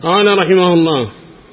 قال رحمه الله: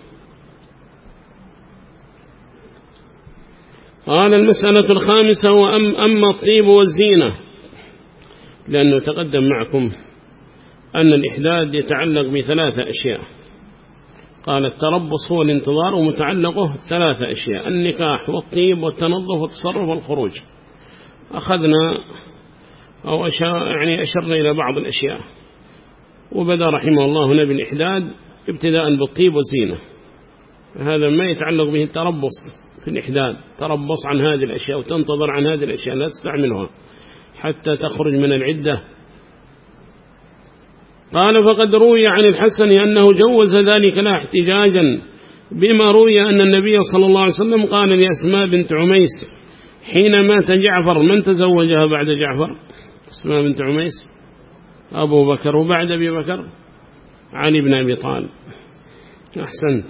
قال المسألة الخامسة: وأما الطيب والزينة، لأنه تقدم معكم أن الإحداد يتعلق بثلاثة أشياء. قال التربص هو الانتظار، ومتعلقه ثلاثة أشياء: النكاح والطيب والتنظف والتصرف والخروج. أخذنا أو أشرنا إلى بعض الأشياء، وبدأ رحمه الله هنا بالإحداد ابتداء بالطيب والزينة. هذا ما يتعلق به التربص في الإحداد، تربص عن هذه الأشياء وتنتظر عن هذه الأشياء، لا تستعملها حتى تخرج من العدة. قال: فقد روي عن الحسن أنه جوز ذلك لا احتجاجا بما روي أن النبي صلى الله عليه وسلم قال لأسماء بنت عميس حين مات جعفر: من تزوجها بعد جعفر؟ أسماء بنت عميس أبو بكر، وبعد أبي بكر علي بن أبي طالب. أحسنت.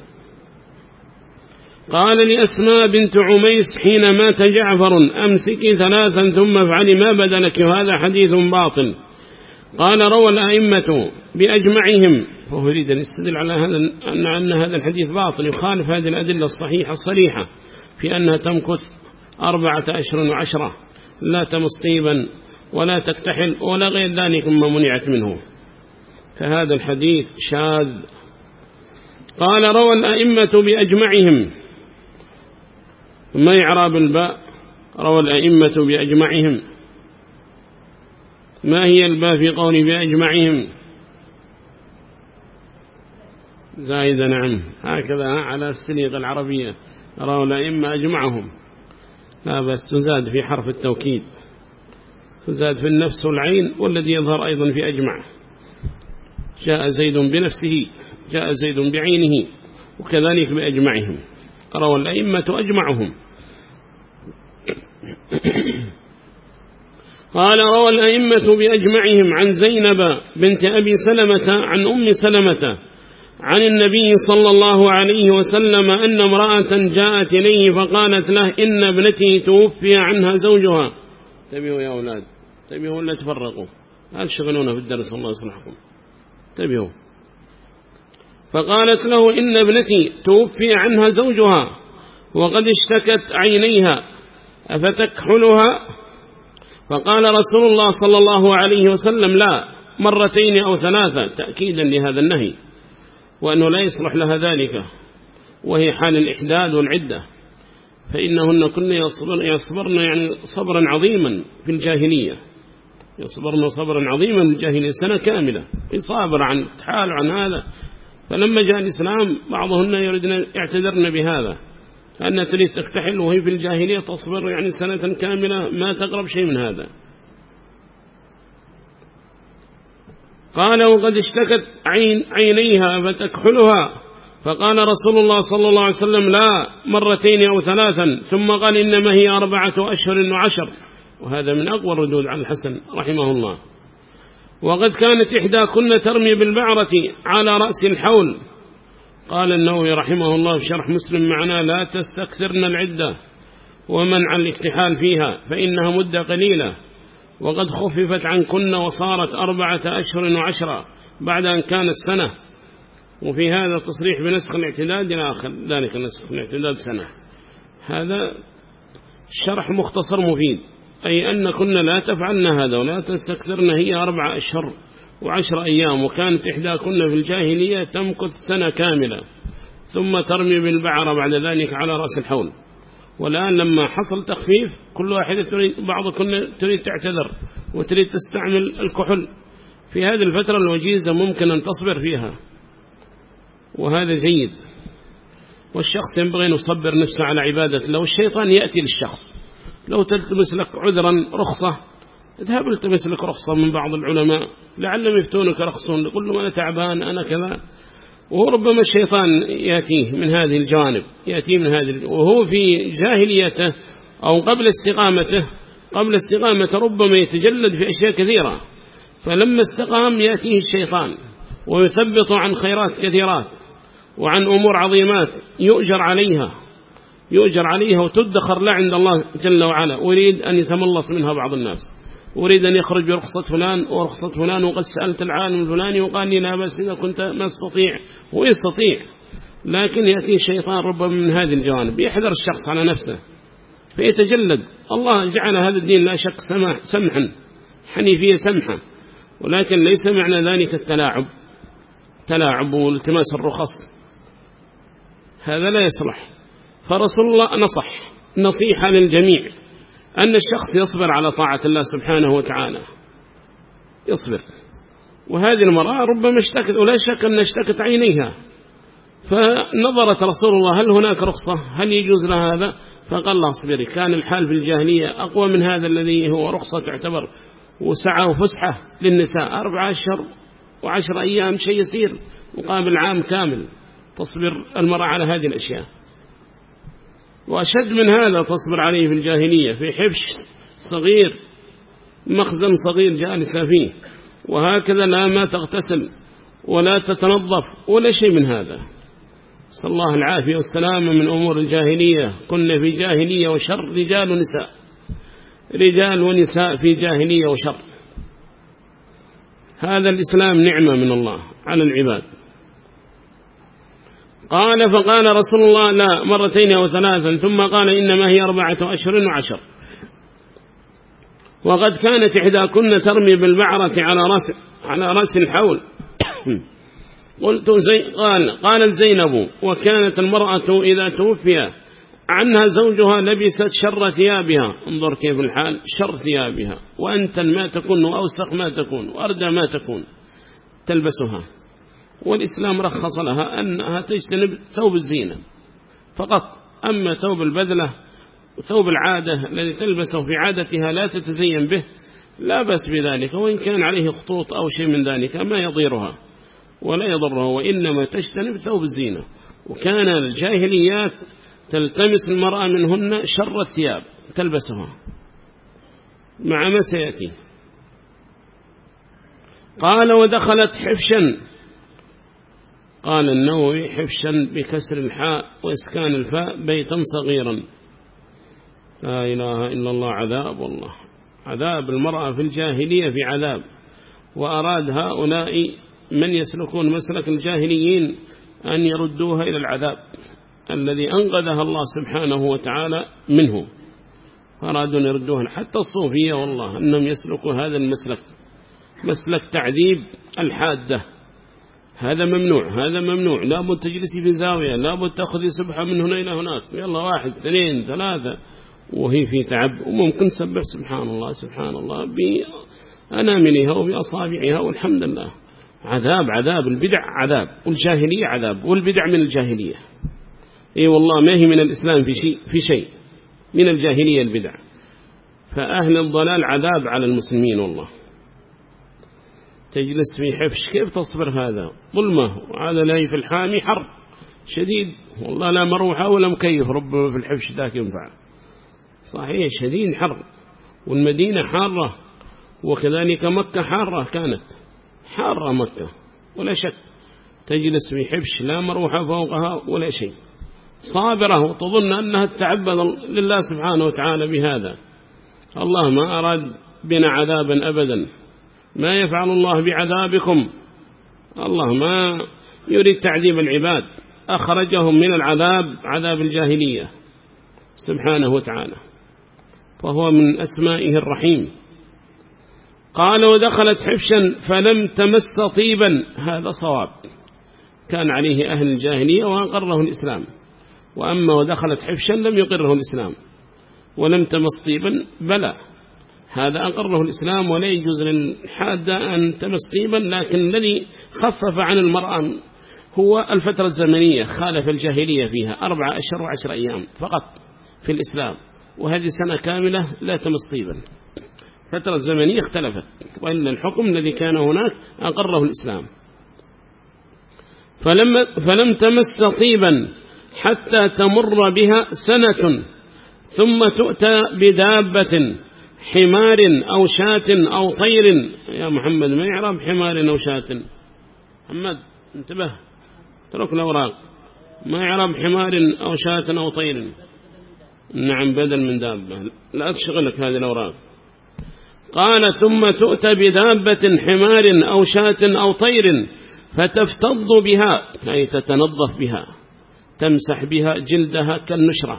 قال لأسماء بنت عميس حين مات جعفر: أمسكي ثلاثا ثم افعلي ما بدا لك. وهذا حديث باطل. قال: روى الأئمة بأجمعهم. وهو يريد أن يستدل على هذا أن هذا الحديث باطل، يخالف هذه الأدلة الصحيحة الصريحة في أنها تمكث 4 أشهر و10، لا تمس طيبا ولا تكتحل ولا غير ذلك مما منعت منه، فهذا الحديث شاذ. قال: روى الأئمة بأجمعهم. ما إعراب الباء؟ روى الأئمة بأجمعهم. ما هي الباء في قول بأجمعهم؟ زائدة. نعم، هكذا على السليقة العربية. روى الأئمة أجمعهم، لا بس تزاد في حرف التوكيد، تزاد في النفس والعين، والذي يظهر أيضا في أجمع. جاء زيد بنفسه، جاء زيد بعينه، وكذلك بأجمعهم. روى الأئمة أجمعهم. قال: روى الأئمة بأجمعهم عن زينب بنت أبي سلمة عن أم سلمة عن النبي صلى الله عليه وسلم أن امرأة جاءت إليه فقالت له: إن ابنتي توفي عنها زوجها. انتبهوا يا أولاد، انتبهوا لا تفرقوا، لا تشغلونا في الدرس، الله يصلحكم، انتبهوا. فقالت له: إن ابنتي توفي عنها زوجها وقد اشتكت عينيها أفتكحلها؟ فقال رسول الله صلى الله عليه وسلم: لا، 2 أو 3، تأكيدا لهذا النهي، وأنه لا يصلح لها ذلك، وهي حال الإحداد والعدة، فإنهن كن يصبرن يعني صبرا عظيما في الجاهلية، يصبرن صبرا عظيما في الجاهلية، سنة كاملة يصابر عن تحال عن هذا. فلما جاء الإسلام بعضهن يردن يعتذرن بهذا، فأنها تريد تكتحل وهي في الجاهلية تصبر يعني سنة كاملة ما تقرب شيء من هذا. قال: وقد اشتكت عينيها فتكحلها؟ فقال رسول الله صلى الله عليه وسلم: لا، 2 أو 3، ثم قال: إنما هي 4 أشهر و10. وهذا من أقوى الردود على الحسن رحمه الله. وقد كانت إحداكن ترمي بالبعرة على رأس الحول. قال النووي رحمه الله في شرح مسلم معنا: لا تستكثرن العدة ومنع الاكتحال فيها فإنها مدة قليلة، وقد خففت عنكن وصارت 4 أشهر و10 بعد أن كانت سنة. وفي هذا تصريح بنسخ الاعتداد إلى آخر ذلك، نسخ الاعتداد سنة. هذا الشرح مختصر مفيد، أي أن كنا لا تفعلن هذا ولا تستكثرن، هي 4 أشهر و10 أيام، وكانت إحداكن في الجاهلية تمكث سنة كاملة ثم ترمي بالبعرة بعد ذلك على رأس الحول. والآن لما حصل تخفيف كل واحدة بعضكن تريد تعتذر وتريد تستعمل الكحل. في هذه الفترة الوجيزة ممكن أن تصبر فيها، وهذا جيد. والشخص ينبغي أن يصبر نفسه على عبادة. لو الشيطان يأتي للشخص، لو تلتمس لك عذرا رخصة، اذهب التمس لك رخصة من بعض العلماء لعلهم يفتونك رخصون، قل له أنا تعبان أنا كذا. وربما الشيطان يأتيه من هذه الجانب، يأتيه من هذه، وهو في جاهليته أو قبل استقامته ربما يتجلد في أشياء كثيرة، فلما استقام يأتيه الشيطان ويثبط عن خيرات كثيرات وعن أمور عظيمات يؤجر عليها وتدخر لا عند الله جل وعلا، ويريد أن يتملص منها بعض الناس. أريد أن يخرج برخصة فلان ورخصة فلان، وقد سألت العالم الفلاني وقال لي لا بس إذا كنت ما تستطيع. هو يستطيع، لكن يأتي الشيطان ربما من هذه الجوانب، يحذر الشخص على نفسه فيتجلد. الله جعل هذا الدين لا شك سمحا، حنيفية سمحة، ولكن ليس معنى ذلك التلاعب والتماس الرخص، هذا لا يصلح. فرسول الله نصح نصيحة للجميع أن الشخص يصبر على طاعة الله سبحانه وتعالى، يصبر. وهذه المرأة ربما اشتكت، ولا شك أن اشتكت عينيها، فنظرت رسول الله هل هناك رخصة، هل يجوز لها هذا؟ فقال الله اصبري. كان الحال في الجاهلية أقوى من هذا الذي هو رخصة تعتبر وسعة وفسحة للنساء، 4 أشهر و10 أيام شيء يسير مقابل عام كامل تصبر المرأة على هذه الأشياء. وأشد من هذا تصبر عليه في الجاهلية في حبش صغير، مخزن صغير جالسة فيه، وهكذا لا ما تغتسل ولا تتنظف ولا شيء من هذا. صلى الله العافية والسلامة من أمور الجاهلية. كنا في جاهلية وشر، رجال ونساء، رجال ونساء في جاهلية وشر. هذا الإسلام نعمة من الله على العباد. قال فقال رسول الله لا 2 أو 3، ثم قال إنما هي 4 أشهر و10. وقد كانت إحداكن ترمي بالبعرة على رأس الحول. قلت قالت زينب وكانت المرأة إذا توفي عنها زوجها لبست شر ثيابها. انظر كيف الحال، شر ثيابها، وأنتن ما تكون وأوسخ ما تكون وأردى ما تكون تلبسها. والإسلام رخص لها أنها تجتنب ثوب الزينة فقط. أما ثوب البذلة وثوب العادة الذي تلبسه في عادتها لا تتزين به لا بأس بذلك، وإن كان عليه خطوط أو شيء من ذلك ما يضيرها ولا يضرها، وإنما تجتنب ثوب الزينة. وكان الجاهليات تلتمس المرأة منهن شر الثياب تلبسها مع ما سيأتي. قال ودخلت حفشا. قال النووي حفشا بكسر الحاء وإسكان الفاء بيتا صغيرا. لا إله إلا الله. عذاب، والله عذاب المرأة في الجاهلية في عذاب. وأراد هؤلاء من يسلكون مسلك الجاهليين أن يردوها إلى العذاب الذي أنقذها الله سبحانه وتعالى منه، فأرادوا أن يردوها. حتى الصوفية والله أنهم يسلكوا هذا المسلك، مسلك تعذيب الحادة. هذا ممنوع، هذا ممنوع. لابد تجلسي في زاوية، لابد تأخذي سبحة من هنا إلى هناك، يلا 1 2 3، وهي في تعب. وممكن تسبح سبحان الله سبحان الله بأناملها وبأصابعها، والحمد لله. عذاب البدع عذاب، والجاهلية عذاب، والبدع من الجاهلية. اي والله ما هي من الإسلام في شيء، من الجاهلية البدع. فأهل الضلال عذاب على المسلمين والله. تجلس في حفش، كيف تصبر؟ هذا ظلمة، وهذا لا في الحامي حر شديد والله، لا مروحة ولا مكيف. ربما في الحفش ذاك ينفع صحيح، شديد حر. والمدينة حارة، وكذلك مكة حارة، كانت حارة مكة ولا شك. تجلس في حفش لا مروحة فوقها ولا شيء، صابرة، وتظن أنها تتعبد لله سبحانه وتعالى بهذا. الله ما أراد بنا عذابا أبدا، ما يفعل الله بعذابكم. الله ما يريد تعذيب العباد، أخرجهم من العذاب، عذاب الجاهلية سبحانه وتعالى، فهو من أسمائه الرحيم. قال ودخلت حفشا فلم تمس طيبا. هذا صواب، كان عليه أهل الجاهلية وأقره الإسلام. وأما ودخلت حفشا لم يقره الإسلام، ولم تمس طيبا بلى، هذا أقره الإسلام. ولا يجوز للحادة أن تمس طيبا، لكن الذي خفف عن المرأة هو الفترة الزمنية، خالف الجاهلية فيها 4 أشهر و10 أيام فقط في الإسلام، وهذه سنة كاملة لا تمس طيبا. فترة الزمنية اختلفت، وإن الحكم الذي كان هناك أقره الإسلام. فلم تمس طيبا حتى تمر بها سنة، ثم تؤتى بدابة، حمار أو شاة أو طير. يا محمد ما يعرف حمار أو شاة، محمد انتبه، ترك الأوراق. ما يعرف حمار أو شاة أو طير. نعم بدل من دابة، لا تشغلك هذه الأوراق. قال ثم تؤتى بدابة حمار أو شاة أو طير فتفتض بها، أي تتنظف بها، تمسح بها جلدها كالنشرة.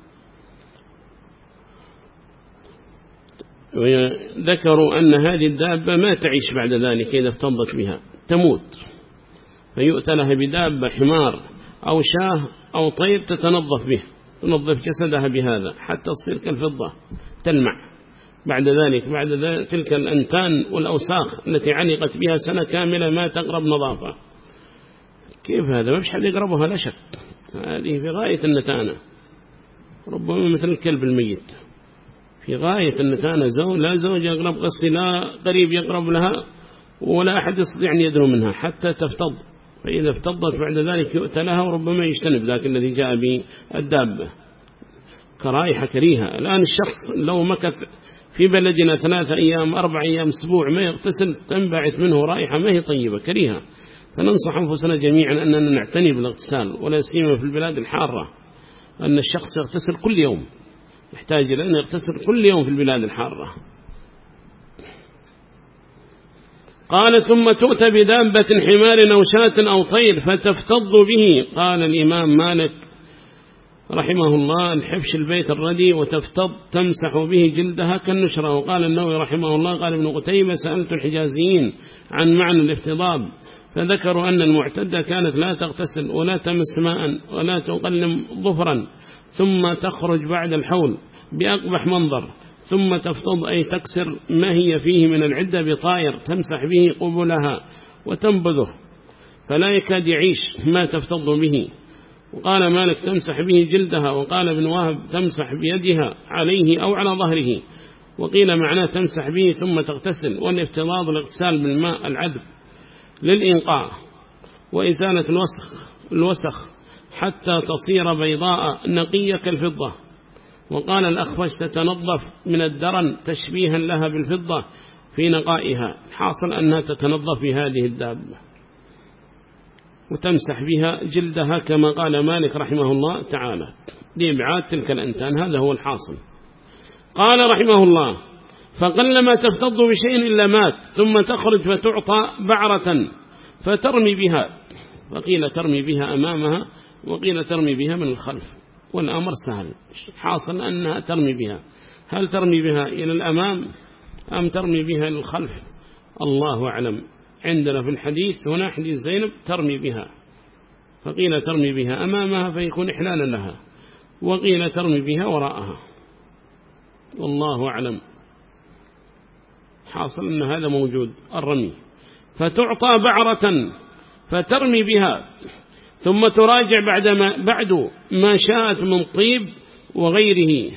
وذكروا أن هذه الدابة ما تعيش بعد ذلك إذا افتضت بها، تموت، فيؤتى لها بدابة حمار أو شاه أو طير تتنظف به، تنظف جسدها بهذا حتى تصير كالفضة تلمع بعد ذلك، تلك الأنتان والأوساخ التي علقت بها سنة كاملة ما تقرب نظافة. كيف هذا؟ ما فيش حد يقربها لا شك، هذه في غاية النتانة، ربما مثل الكلب الميت، في غاية النتانة. لا زوج يقرب قصي، لا قريب يقرب لها، ولا أحد يستطيع أن يدنو منها حتى تفتض. فإذا افتضت بعد ذلك يؤتى لها، وربما يجتنب ذاك الذي جاء بالدابة كرائحة كريهة. الآن الشخص لو مكث في بلدنا 3 أيام 4 أيام أسبوع ما يغتسل تنبعث منه رائحة ما هي طيبة كريهة. فننصح أنفسنا جميعا أننا نعتني بالاغتسال، ولا سيما في البلاد الحارة، أن الشخص يغتسل كل يوم، يحتاج إلى أن يغتسل كل يوم في البلاد الحارة. قال ثم تؤتى بدابة حمار أو شاة أو طير فتفتض به. قال الإمام مالك رحمه الله الحفش البيت الردي وتفتض تمسح به جلدها كالنشرة. وقال النووي رحمه الله قال ابن قتيبة سألت الحجازيين عن معنى الافتضاب فذكروا أن المعتدة كانت لا تغتسل ولا تمس ماء ولا تقلم ظفرا ثم تخرج بعد الحول بأقبح منظر، ثم تفتض أي تكسر ما هي فيه من العدة بطائر تمسح به قبلها وتنبذه فلا يكاد يعيش ما تفتض به. وقال مالك تمسح به جلدها. وقال ابن وهب تمسح بيدها عليه أو على ظهره. وقيل معناه تمسح به ثم تغتسل. والافتضاض الاغتسال بالماء العذب للإنقاء وإزالة الوسخ حتى تصير بيضاء نقية كالفضة. وقال الأخفش تتنظف من الدرن تشبيها لها بالفضة في نقائها، حاصل أنها تتنظف بهذه الدابة وتمسح بها جلدها كما قال مالك رحمه الله تعالى لإبعاد تلك الأنتان، هذا هو الحاصل. قال رحمه الله فقلما تفتض بشيء إلا مات، ثم تخرج فتعطى بعرة فترمي بها، وقيل ترمي بها أمامها وقيل ترمي بها من الخلف، والأمر سهل، حاصل أنها ترمي بها. هل ترمي بها إلى الأمام أم ترمي بها إلى الخلف؟ الله أعلم. عندنا في الحديث هنا حديث زينب ترمي بها، فقيل ترمي بها أمامها فيكون إحلالا لها، وقيل ترمي بها وراءها، والله أعلم. حاصل أن هذا موجود الرمي. فتعطى بعرة فترمي بها ثم تراجع بعد ما شاءت من طيب وغيره.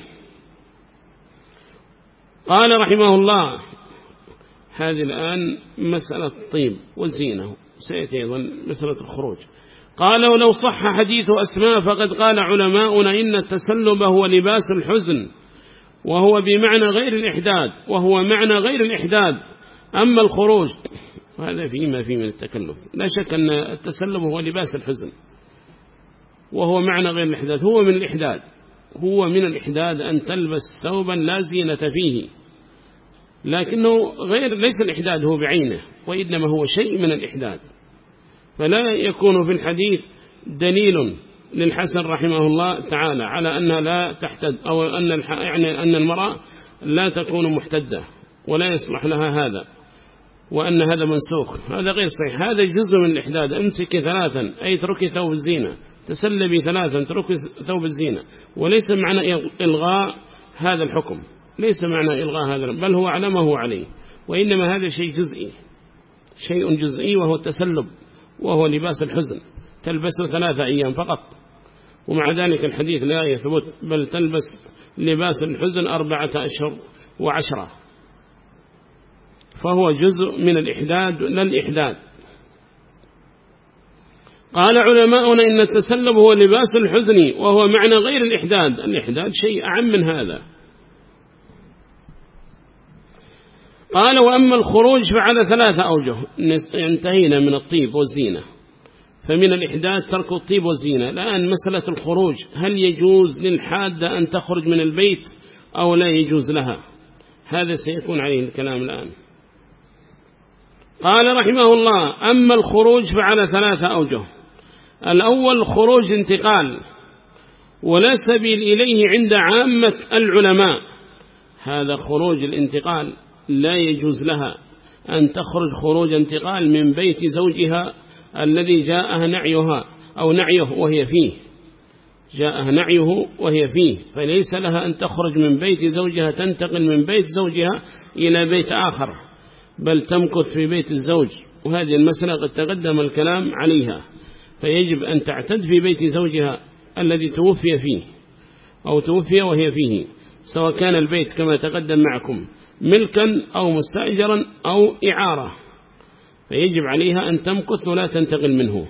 قال رحمه الله هذه الآن مسألة الطيب والزينة، سيأتي أيضا مسألة الخروج. قال ولو صح حديث أسماء فقد قال علماؤنا إن التسلب هو لباس الحزن وهو بمعنى غير الإحداد، أما الخروج وهذا فيما فيه من التكلف. لا شك أن التسلب هو لباس الحزن وهو معنى غير الإحداد، هو من الإحداد أن تلبس ثوبا لا زينة فيه، لكنه ليس الإحداد هو بعينه، وإنما هو شيء من الإحداد. فلا يكون في الحديث دليل للحسن رحمه الله تعالى على أنها لا تحتد، أو أن المرأة لا تكون محتدة ولا يصلح لها هذا، وأن هذا منسوخ، هذا غير صحيح. هذا جزء من الإحداد. أمسك 3 أي تركي ثوب الزينة، تسلبي 3 تركي ثوب الزينة، وليس معنى إلغاء هذا الحكم، ليس معنى إلغاء هذا، بل هو على ما هو عليه، وإنما هذا شيء جزئي وهو التسلب، وهو لباس الحزن تلبسه 3 أيام فقط، ومع ذلك الحديث لا يثبت، بل تلبس لباس الحزن 4 أشهر و10، فهو جزء من الإحداد لا الإحداد. قال علماؤنا إن التسلب هو لباس الحزن وهو معنى غير الإحداد شيء أعم من هذا. قال وأما الخروج فعلى 3 أوجه. انتهينا من الطيب والزينة، فمن الإحداد ترك الطيب والزينة. الآن مسألة الخروج، هل يجوز للحادة أن تخرج من البيت أو لا يجوز لها؟ هذا سيكون عليه الكلام الآن. قال رحمه الله: أما الخروج فعلى 3 أوجه. الأول خروج انتقال ولا سبيل إليه عند عامة العلماء، هذا خروج الانتقال لا يجوز لها أن تخرج خروج انتقال من بيت زوجها الذي جاءها نعيها أو نعيه وهي فيه، جاءها نعيه وهي فيه، فليس لها أن تخرج من بيت زوجها تنتقل من بيت زوجها إلى بيت آخر، بل تمكث في بيت الزوج، وهذه المسألة قد تقدم الكلام عليها. فيجب أن تعتد في بيت زوجها الذي توفي فيه أو توفي وهي فيه، سواء كان البيت كما تقدم معكم ملكا أو مستأجرا أو إعارة، فيجب عليها أن تمكث ولا تنتقل منه.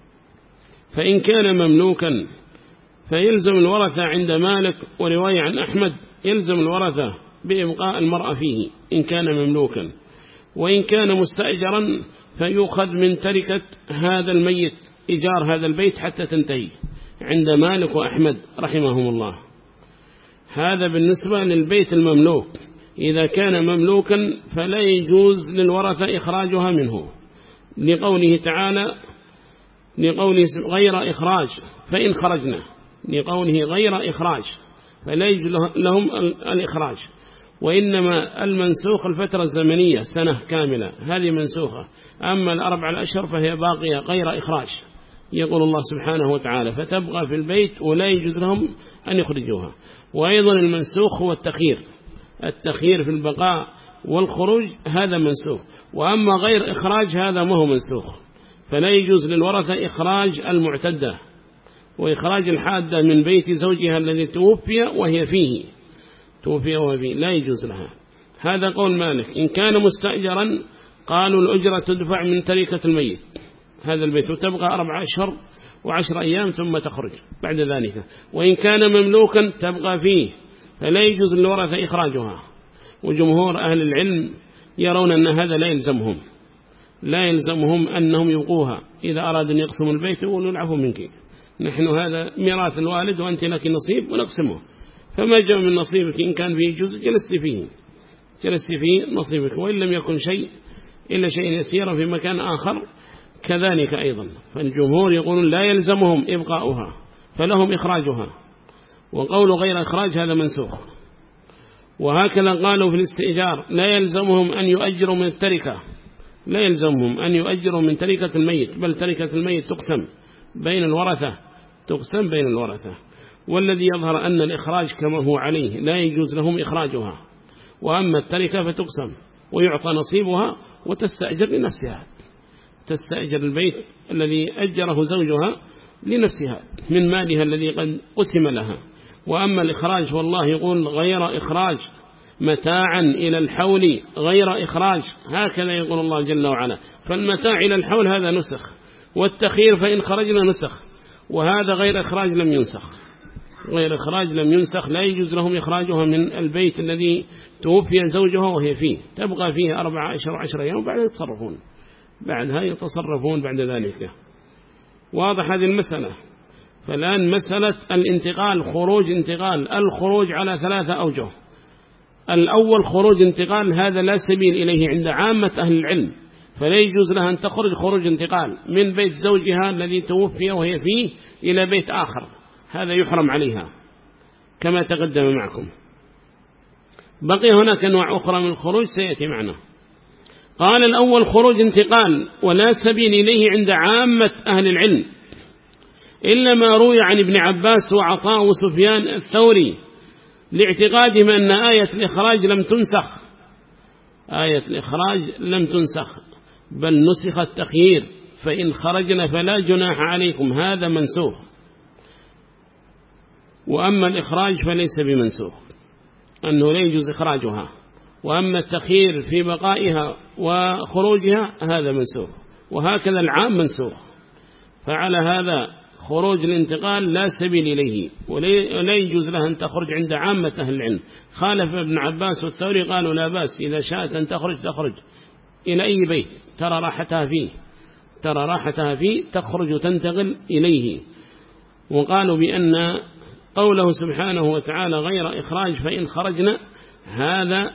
فإن كان مملوكا فيلزم الورثة عند مالك، ورواية عن أحمد يلزم الورثة بإبقاء المرأة فيه إن كان مملوكا، وإن كان مستأجرا فيؤخذ من تركة هذا الميت إيجار هذا البيت حتى تنتهي عند مالك وأحمد رحمهم الله. هذا بالنسبة للبيت المملوك. إذا كان مملوكا فلا يجوز للورثة إخراجها منه، لقوله تعالى لقوله غير إخراج فإن خرجنا، لقوله غير إخراج فلا يجوز لهم الإخراج، وإنما المنسوخ الفترة الزمنية سنة كاملة، هذه منسوخة. أما 4 أشهر فهي باقية غير إخراج، يقول الله سبحانه وتعالى فتبقى في البيت ولا يجوز لهم أن يخرجوها. وأيضا المنسوخ هو التخيير في البقاء والخروج، هذا منسوخ. وأما غير إخراج هذا ما هو منسوخ، فلا يجوز للورثة إخراج المعتدة وإخراج الحادة من بيت زوجها الذي توفي وهي فيه لا يجوز لها. هذا قول مالك. إن كان مستأجرا قالوا الأجرة تدفع من تركة الميت هذا البيت، وتبقى 4 أشهر و10 أيام ثم تخرج بعد ذلك. وإن كان مملوكا تبقى فيه، فلا يجوز للورثة إخراجها. وجمهور أهل العلم يرون أن هذا لا يلزمهم أنهم يبقوها، إذا أراد أن يقسموا البيت يقولوا العفو منك، نحن هذا ميراث الوالد وأنت لك نصيب ونقسمه، فما جاء من نصيبك إن كان فيه جزء جلست فيه نصيبك، وإن لم يكن شيء إلا شيء يسير في مكان آخر كذلك أيضا. فالجمهور يقولون لا يلزمهم إبقاؤها فلهم إخراجها، وقول غير إخراج هذا منسوخ. وهكذا قالوا في الاستئجار لا يلزمهم أن يؤجروا من تركة الميت، بل تركة الميت تقسم بين الورثة. والذي يظهر أن الإخراج كما هو عليه لا يجوز لهم إخراجها، وأما التركة فتقسم ويعطى نصيبها وتستأجر لنفسها، تستأجر البيت الذي أجره زوجها لنفسها من مالها الذي قد قسم لها. وأما الإخراج والله يقول غير إخراج متاعا إلى الحول غير إخراج، هكذا يقول الله جل وعلا. فالمتاع إلى الحول هذا نسخ، والتخيير فإن خرجنا نسخ، وهذا غير إخراج لم ينسخ. لا يجوز لهم إخراجها من البيت الذي توفي زوجها وهي فيه، تبقى فيه 14 و10 يوم بعدها يتصرفون بعد ذلك. واضح هذه المسألة. فالآن مسألة الانتقال، الخروج على 3 أوجه. الأول خروج انتقال، هذا لا سبيل إليه عند عامة أهل العلم، فلا يجوز لها أن تخرج خروج انتقال من بيت زوجها الذي توفي وهي فيه إلى بيت آخر، هذا يحرم عليها كما تقدم معكم. بقي هناك أنواع أخرى من الخروج سيأتي معنا. قال الأول خروج انتقال ولا سبيل إليه عند عامة أهل العلم، إلا ما روي عن ابن عباس وعطاء وسفيان الثوري لاعتقادهم أن آية الإخراج لم تنسخ بل نسخ التخيير، فإن خرجنا فلا جناح عليكم، هذا منسوخ. وأما الإخراج فليس بمنسوخ، أنه لا يجوز إخراجها. وأما التخيير في بقائها وخروجها هذا منسوخ، وهكذا العام منسوخ. فعلى هذا خروج الانتقال لا سبيل إليه، ولا يجوز لها أن تخرج عند عامة أهل العلم. خالف ابن عباس والثوري قالوا لا بأس، إذا شاءت أن تخرج إلى أي بيت ترى راحتها فيه تخرج وتنتقل إليه. وقالوا بأن قوله سبحانه وتعالى غير إخراج فإن خرجنا، هذا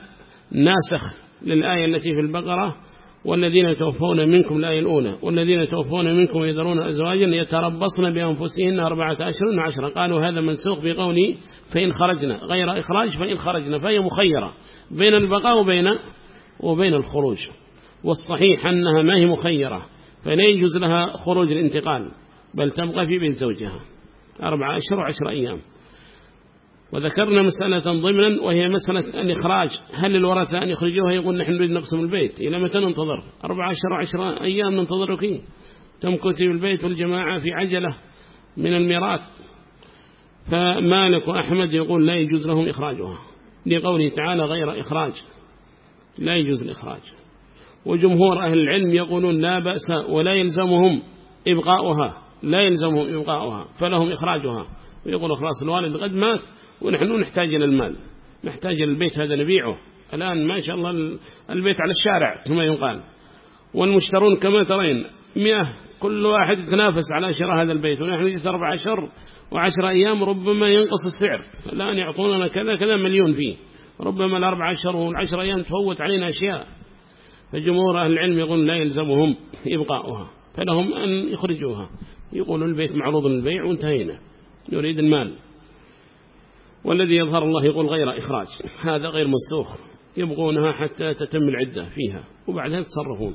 ناسخ للآية التي في البقرة والذين يتوفون منكم الآية الأولى والذين يتوفون منكم يذرون أزواجا يتربصن بأنفسهن 4 أشهر وعشرا. قالوا هذا منسوخ بقولي فإن خرجنا غير إخراج فإن خرجنا، فهي مخيرة بين البقاء وبين الخروج. والصحيح أنها ما هي مخيرة، فلا يجوز لها خروج الانتقال بل تبقى في بيت زوجها 4 أشهر و10 أيام. وذكرنا مسألة ضمنا وهي مسألة الإخراج، هل الورثة أن يخرجوها؟ يقول نحن نريد نقسم البيت، إلى متى ننتظر؟ 4 أشهر و10 أيام ننتظرك تمكثي بالبيت والجماعة في عجلة من الميراث. فمالك وأحمد يقول لا يجوز لهم إخراجها لقوله تعالى غير إخراج، لا يجوز الإخراج. وجمهور أهل العلم يقولون لا بأس ولا يلزمهم إبقاؤها، لا يلزمهم إبقاؤها فلهم إخراجها. ويقول خلاص الوالد قد مات ونحن نحتاج إلى المال، نحتاج إلى البيت هذا نبيعه الآن، ما شاء الله البيت على الشارع كما يقال، والمشترون كما ترين 100 كل واحد يتنافس على شراء هذا البيت، ونحن نجلس 4 أشهر و10 أيام ربما ينقص السعر، الآن يعطوننا كذا مليون فيه، ربما 4 أشهر و10 أيام تفوت علينا أشياء. فجمهور أهل العلم يقول لا يلزمهم إبقاؤها فلهم أن يخرجوها، يقولوا البيت معروض للبيع وانتهينا نريد المال. والذي يظهر الله يقول غير إخراج، هذا غير منسوخ، يبغونها حتى تتم العدة فيها وبعدها يتصرفون.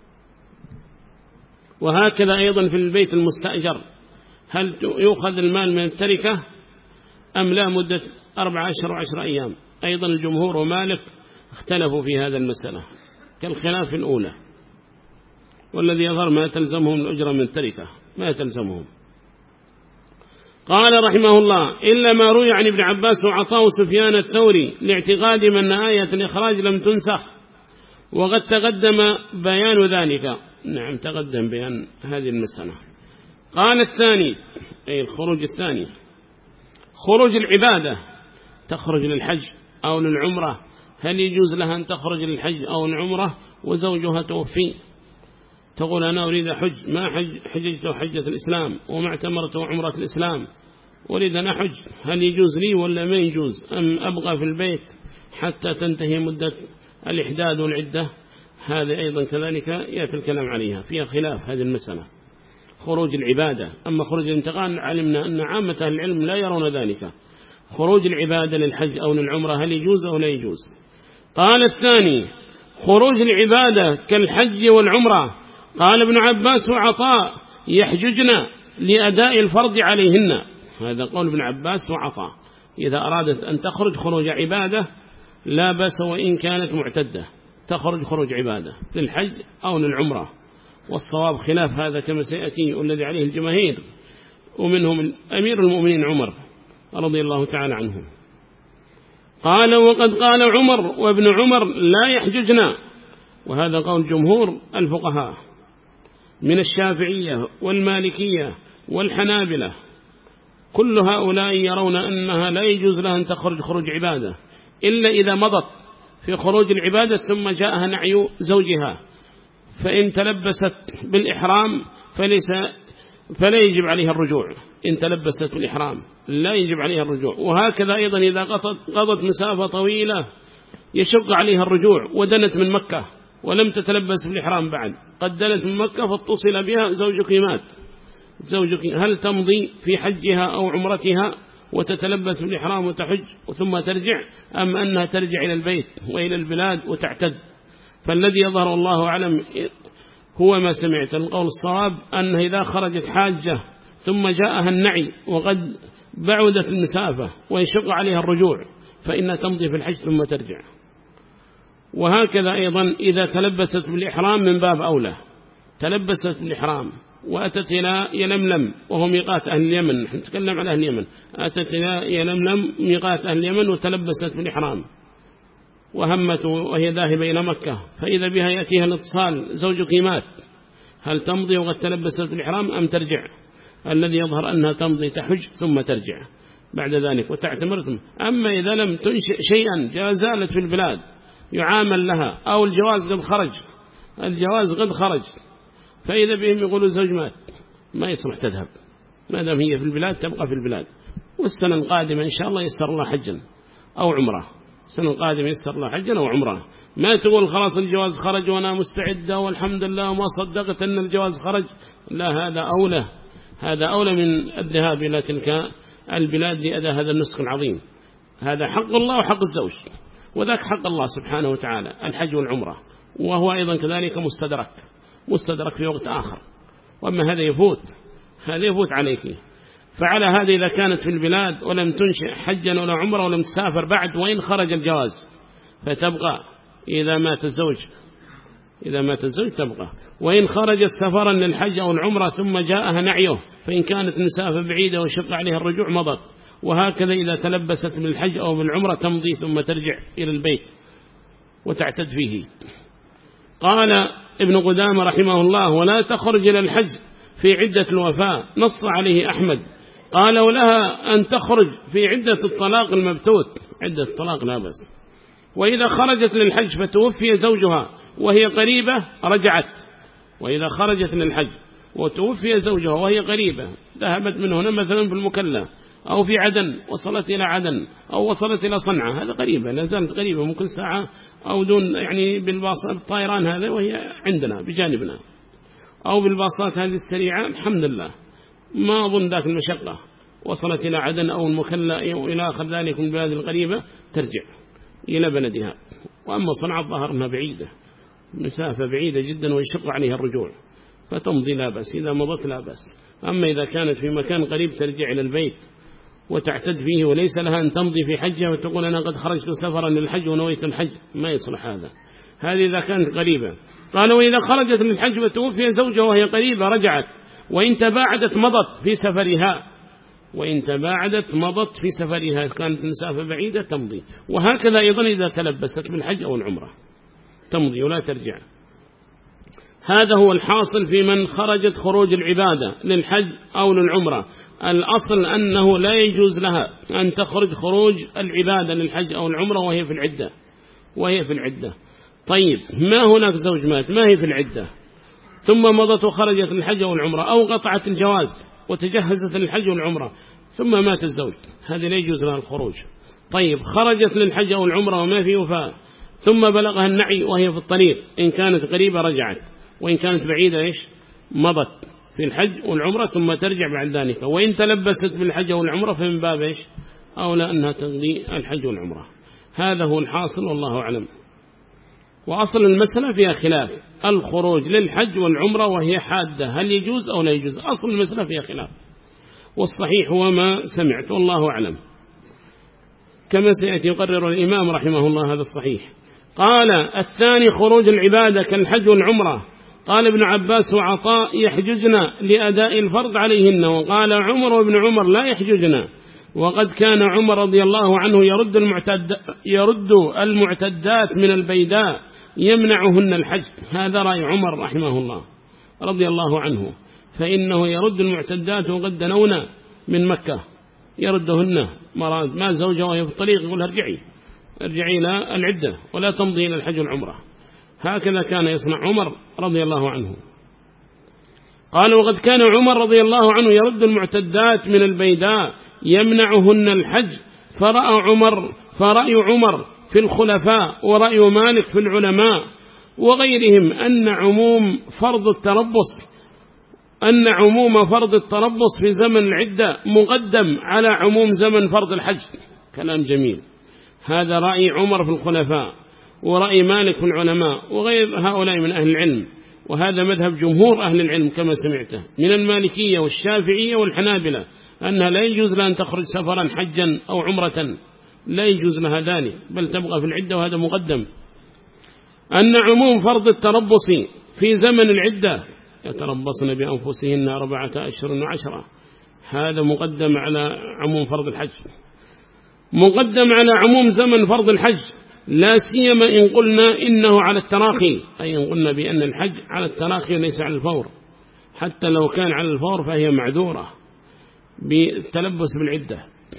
وهكذا أيضا في البيت المستأجر، هل يؤخذ المال من التركة أم لا مدة 4 أشهر و10 أيام؟ أيضا الجمهور ومالك اختلفوا في هذا المسألة كالخلاف الأولى. والذي يظهر ما تلزمهم الأجرة من التركة، ما تلزمهم. قال رحمه الله إلا ما روي عن ابن عباس وعطاء سفيان الثوري لاعتقادهم أن آية الإخراج لم تنسخ، وقد تقدم بيان ذلك. نعم تقدم بيان هذه المسألة. قال الثاني أي الخروج الثاني، خروج العبادة، تخرج للحج أو للعمرة، هل يجوز لها أن تخرج للحج أو العمرة وزوجها توفي؟ تقول أنا أريد حج، ما حججت حجة الإسلام وما اعتمرت عمرة الإسلام، أريد أن أحج، هل يجوز لي ولا ما يجوز؟ أم أبقى في البيت حتى تنتهي مدة الإحداد والعدة؟ هذا أيضا كذلك يأتي الكلام عليها، فيها خلاف هذه المسألة. خروج العبادة، أما خروج الانتقال علمنا أن عامة أهل العلم لا يرون ذلك. خروج العبادة للحج أو للعمرة هل يجوز أو لا يجوز؟ قال الثاني خروج العبادة كالحج والعمرة، قال ابن عباس وعطاء يحججن لأداء الفرض عليهن، هذا قول ابن عباس وعطاء، إذا أرادت أن تخرج خروج عبادة لا بأس وإن كانت معتدة، تخرج خروج عبادة للحج أو للعمرة. والصواب خلاف هذا كما سيأتي والذي عليه الجماهير، ومنهم أمير المؤمنين عمر رضي الله تعالى عنه. قال وقد قال عمر وابن عمر لا يحججنا، وهذا قول جمهور الفقهاء من الشافعية والمالكية والحنابلة، كل هؤلاء يرون أنها لا يجوز لها أن تخرج خروج عبادة إلا إذا مضت في خروج العبادة ثم جاءها نعي زوجها، فإن تلبست بالإحرام فلا يجب عليها الرجوع، إن تلبست بالإحرام لا يجب عليها الرجوع. وهكذا أيضا إذا قضت مسافة طويلة يشق عليها الرجوع ودنت من مكة ولم تتلبس بالإحرام بعد، قد دنت من مكة فاتصل بها زوجك مات، زوجك هل تمضي في حجها أو عمرتها وتتلبس بالإحرام وتحج ثم ترجع، أم أنها ترجع إلى البيت وإلى البلاد وتعتد؟ فالذي يظهر الله أعلم هو ما سمعت، القول الصواب أنها إذا خرجت حاجة ثم جاءها النعي وقد بعدت المسافة ويشق عليها الرجوع فإنها تمضي في الحج ثم ترجع. وهكذا أيضا إذا تلبست بالإحرام من باب أولى، تلبست بالإحرام وأتت إلى يلملم وهو ميقات أهل اليمن، نحن نتكلم على أهل اليمن، أتت إلى يلملم ميقات أهل اليمن وتلبست بالإحرام وهمت وهي ذاهبة إلى مكة، فإذا بها يأتيها الاتصال زوجك مات، هل تمضي وقد تلبست بالإحرام أم ترجع؟ الذي يظهر أنها تمضي تحج ثم ترجع بعد ذلك وتعتمر. أما إذا لم تنشئ شيئا زالت في البلاد يعامل لها أو الجواز قد خرج فإذا بهم يقولوا الزوج مات ما يصلح تذهب، ما دام هي في البلاد تبقى في البلاد، والسنة القادمة إن شاء الله يسر الله حجا أو عمره السنة القادمة يسر الله حجا أو عمره. ما تقول خلاص الجواز خرج وأنا مستعدة والحمد لله وما صدقت أن الجواز خرج. لا، هذا أولى من الذهاب إلى تلك البلاد لأداء هذا النسك العظيم. هذا حق الله وحق الزوج، وذاك حق الله سبحانه وتعالى الحج والعمرة، وهو أيضا كذلك مستدرك في وقت آخر. وأما هذا يفوت عليك. فعلى هذا إذا كانت في البلاد ولم تنشئ حجا ولا عمرة ولم تسافر بعد، وإن خرج الجواز فتبقى إذا مات الزوج تبقى، وإن خرجت سفرا للحج أو العمرة ثم جاءها نعيه، فإن كانت مسافة بعيدة وشق عليها الرجوع مضت. وهكذا إذا تلبست من الحج أو من العمرة تمضي ثم ترجع إلى البيت وتعتد فيه. قال ابن قدامة رحمه الله: ولا تخرج إلى الحج في عدة الوفاة، نص عليه أحمد. قال: ولها أن تخرج في عدة الطلاق المبتوت، عدة الطلاق لا بأس. وإذا خرجت للحج فتوفي زوجها وهي قريبة رجعت. وإذا خرجت للحج وتوفي زوجها وهي قريبة، ذهبت من هنا مثلا في المكلا أو في عدن، وصلت إلى عدن أو وصلت إلى صنعاء، هذا قريبة، لا زالت قريبة، ممكن ساعة أو دون، يعني بالطائران هذا وهي عندنا بجانبنا، أو بالباصات هذه السريعة الحمد لله، ما أظن ذاك المشقة. وصلت إلى عدن أو المكلا إلى آخر ذلك من البلاد القريبة ترجع إلى بلدها. وأما صنعاء الظاهر أنها بعيدة، مسافة بعيدة جدا ويشق عليها الرجوع، فتمضي لا بأس، إذا مضت لا بأس. أما إذا كانت في مكان قريب ترجع إلى البيت وتعتد فيه، وليس لها أن تمضي في حجها وتقول أنا قد خرجت سفرا للحج ونويت الحج، ما يصلح هذه إذا كانت قريبة. قال: وإذا خرجت للحج وتوفي زوجها وهي قريبة رجعت، وإن تباعدت مضت في سفرها، كانت مسافة بعيدة تمضي. وهكذا أيضا إذا تلبست بالحج أو العمرة تمضي ولا ترجع. هذا هو الحاصل في من خرجت خروج العبادة للحج أو للعمرة. الأصل أنه لا يجوز لها أن تخرج خروج العبادة للحج أو العمرة وهي في العدة. طيب، ما هناك زوج مات، ما هي في العدة، ثم مضت وخرجت للحج أو العمرة، أو قطعت الجواز وتجهزت للحج والعمرة ثم مات الزوج، هذه لا يجوز لها الخروج. طيب، خرجت للحج أو العمرة وما في وفاة، ثم بلغها النعي وهي في الطريق، إن كانت قريبة رجعت، وإن كانت بعيدة مضت في الحج والعمرة ثم ترجع بعد ذلك. وإن تلبست بالحج والعمرة فمن باب أولى أنها تقضي الحج والعمرة. هذا هو الحاصل والله أعلم. وأصل المسألة فيها خلاف، الخروج للحج والعمرة وهي حادة هل يجوز أو لا يجوز؟ أصل المسألة فيها خلاف، والصحيح هو ما سمعت والله أعلم، كما سيأتي يقرر الإمام رحمه الله هذا الصحيح. قال: الثاني خروج العبادة كالحج والعمرة. قال ابن عباس وعطاء: يحججن لأداء الفرض عليهن. وقال عمر وابن عمر: لا يحججن. وقد كان عمر رضي الله عنه يرد المعتدات من البيداء يمنعهن الحج. هذا رأي عمر رحمه الله رضي الله عنه، فإنه يرد المعتدات وقد دنونا من مكة، يردهن مراد ما زوجها وهي في الطريق، يقول ارجعي إلى العدة ولا تمضي إلى الحج والعمرة. هكذا كان يصنع عمر رضي الله عنه. قال: وقد كان عمر رضي الله عنه يرد المعتدات من البيداء يمنعهن الحج. فرأي عمر في الخلفاء ورأي مالك في العلماء وغيرهم أن عموم فرض التربص في زمن العدة مقدم على عموم زمن فرض الحج. كلام جميل. هذا رأي عمر في الخلفاء ورأي مالك في العلماء وغير هؤلاء من أهل العلم، وهذا مذهب جمهور أهل العلم كما سمعته من المالكية والشافعية والحنابلة، أنها لا يجوز لها أن تخرج سفرا حجا أو عمرة، لا يجوز لها ذلك، بل تبقى في العدة، وهذا مقدم. أن عموم فرض التربص في زمن العدة، يتربصن بأنفسهن 4 أشهر و10، هذا مقدم على عموم فرض الحج، مقدم على عموم زمن فرض الحج، لا سيما إن قلنا إنه على التراخي، أي إن قلنا بأن الحج على التراخي وليس على الفور. حتى لو كان على الفور فهي معذورة بالتلبس بالعدة،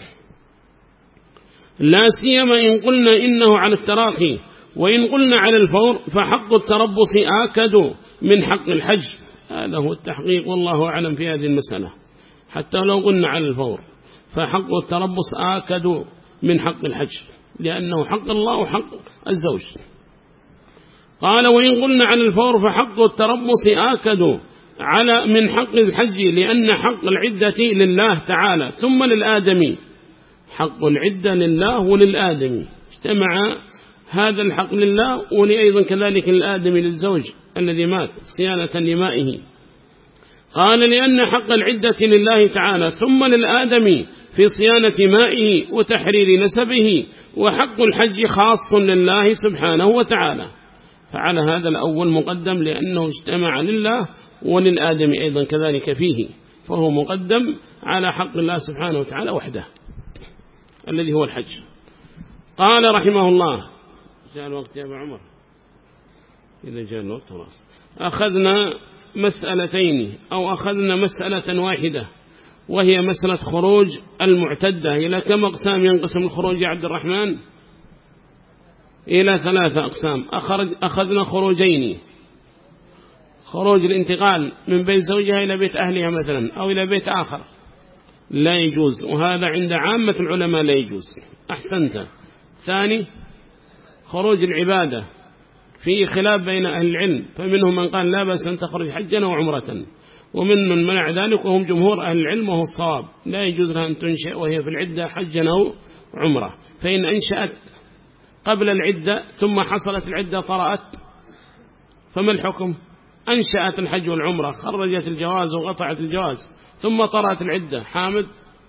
لا سيما إن قلنا إنه على التراخي. وإن قلنا على الفور فحق التربص آكد من حق الحج. هذا هو التحقيق والله أعلم في هذه المسألة. حتى لو قلنا على الفور فحق التربص آكد من حق الحج، لأنه حق الله وحق الزوج. قال وإن قلنا على الفور فحق التربص آكد من حق الحج، لأن حق العدة لله تعالى ثم للآدمي. حق العدة لله وللآدمي، اجتمع هذا الحق لله ولأيضا كذلك الآدمي للزوج الذي مات صيانة لمائه. قال لأن حق العدة لله تعالى ثم للآدمي في صيانة مائه وتحرير نسبه، وحق الحج خاص لله سبحانه وتعالى. فعلى هذا الأول مقدم لأنه اجتمع لله وللآدمي أيضا كذلك فيه، فهو مقدم على حق الله سبحانه وتعالى وحده الذي هو الحج. قال رحمه الله جاء الوقت يا أبو عمر، إذا جاء الوقت خلاص. أخذنا مسألتين أو أخذنا مسألة واحدة، وهي مسألة خروج المعتدة. إلى كم أقسام ينقسم الخروج يا عبد الرحمن؟ إلى 3 أقسام. أخذنا خروجين: خروج الانتقال من بيت زوجها إلى بيت أهلها مثلا أو إلى بيت آخر لا يجوز، وهذا عند عامة العلماء لا يجوز. أحسنت. ثاني خروج العبادة، في خلاف بين أهل العلم، فمنهم من قال لا بأس أن تخرج حجا وعمرة، ومن من منع ذلك وهم جمهور أهل العلم، وهو الصواب لا يجوز لها أن تنشئ وهي في العدة حجا أو عمرة. فإن أنشأت قبل العدة ثم حصلت العدة طرأت فما الحكم؟ أنشأت الحج والعمرة، خرجت الجواز وقطعت الجواز، ثم طرأت العدة، حامد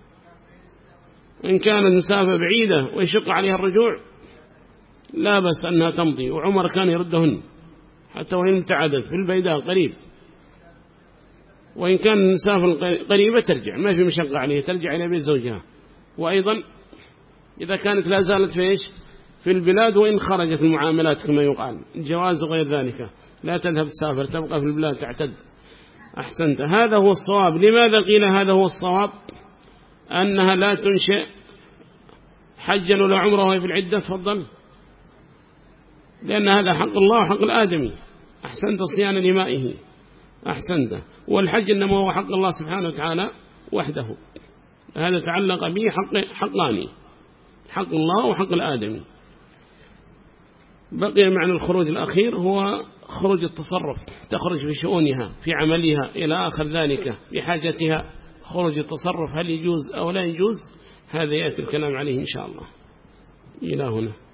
إن كانت مسافة بعيدة ويشق عليها الرجوع لا بس أنها تمضي، وعمر كان يردهن حتى وإن ابتعدت في البيداء قريب، وإن كان مسافة قريبة ترجع ما في مشقة عليها، ترجع إلى بيت زوجها. وأيضا إذا كانت لا زالت في إيش؟ في البلاد، وإن خرجت المعاملات كما يقال الجواز وغير ذلك لا تذهب تسافر، تبقى في البلاد تعتد. أحسنت. هذا هو الصواب. لماذا قيل هذا هو الصواب؟ أنها لا تنشئ حجا ولا عمره وهي في العدة. تفضل. لأن هذا حق الله وحق الآدمي. أحسنت. صيانة لمائه. أحسنت. والحج إنما هو حق الله سبحانه وتعالى وحده، هذا تعلق به حقاني، حق الله وحق الآدمي. بقي معنى الخروج الأخير هو خروج التصرف، تخرج في شؤونها في عملها إلى آخر ذلك بحاجتها. خروج التصرف هل يجوز أو لا يجوز؟ هذا يأتي الكلام عليه إن شاء الله. إلى هنا.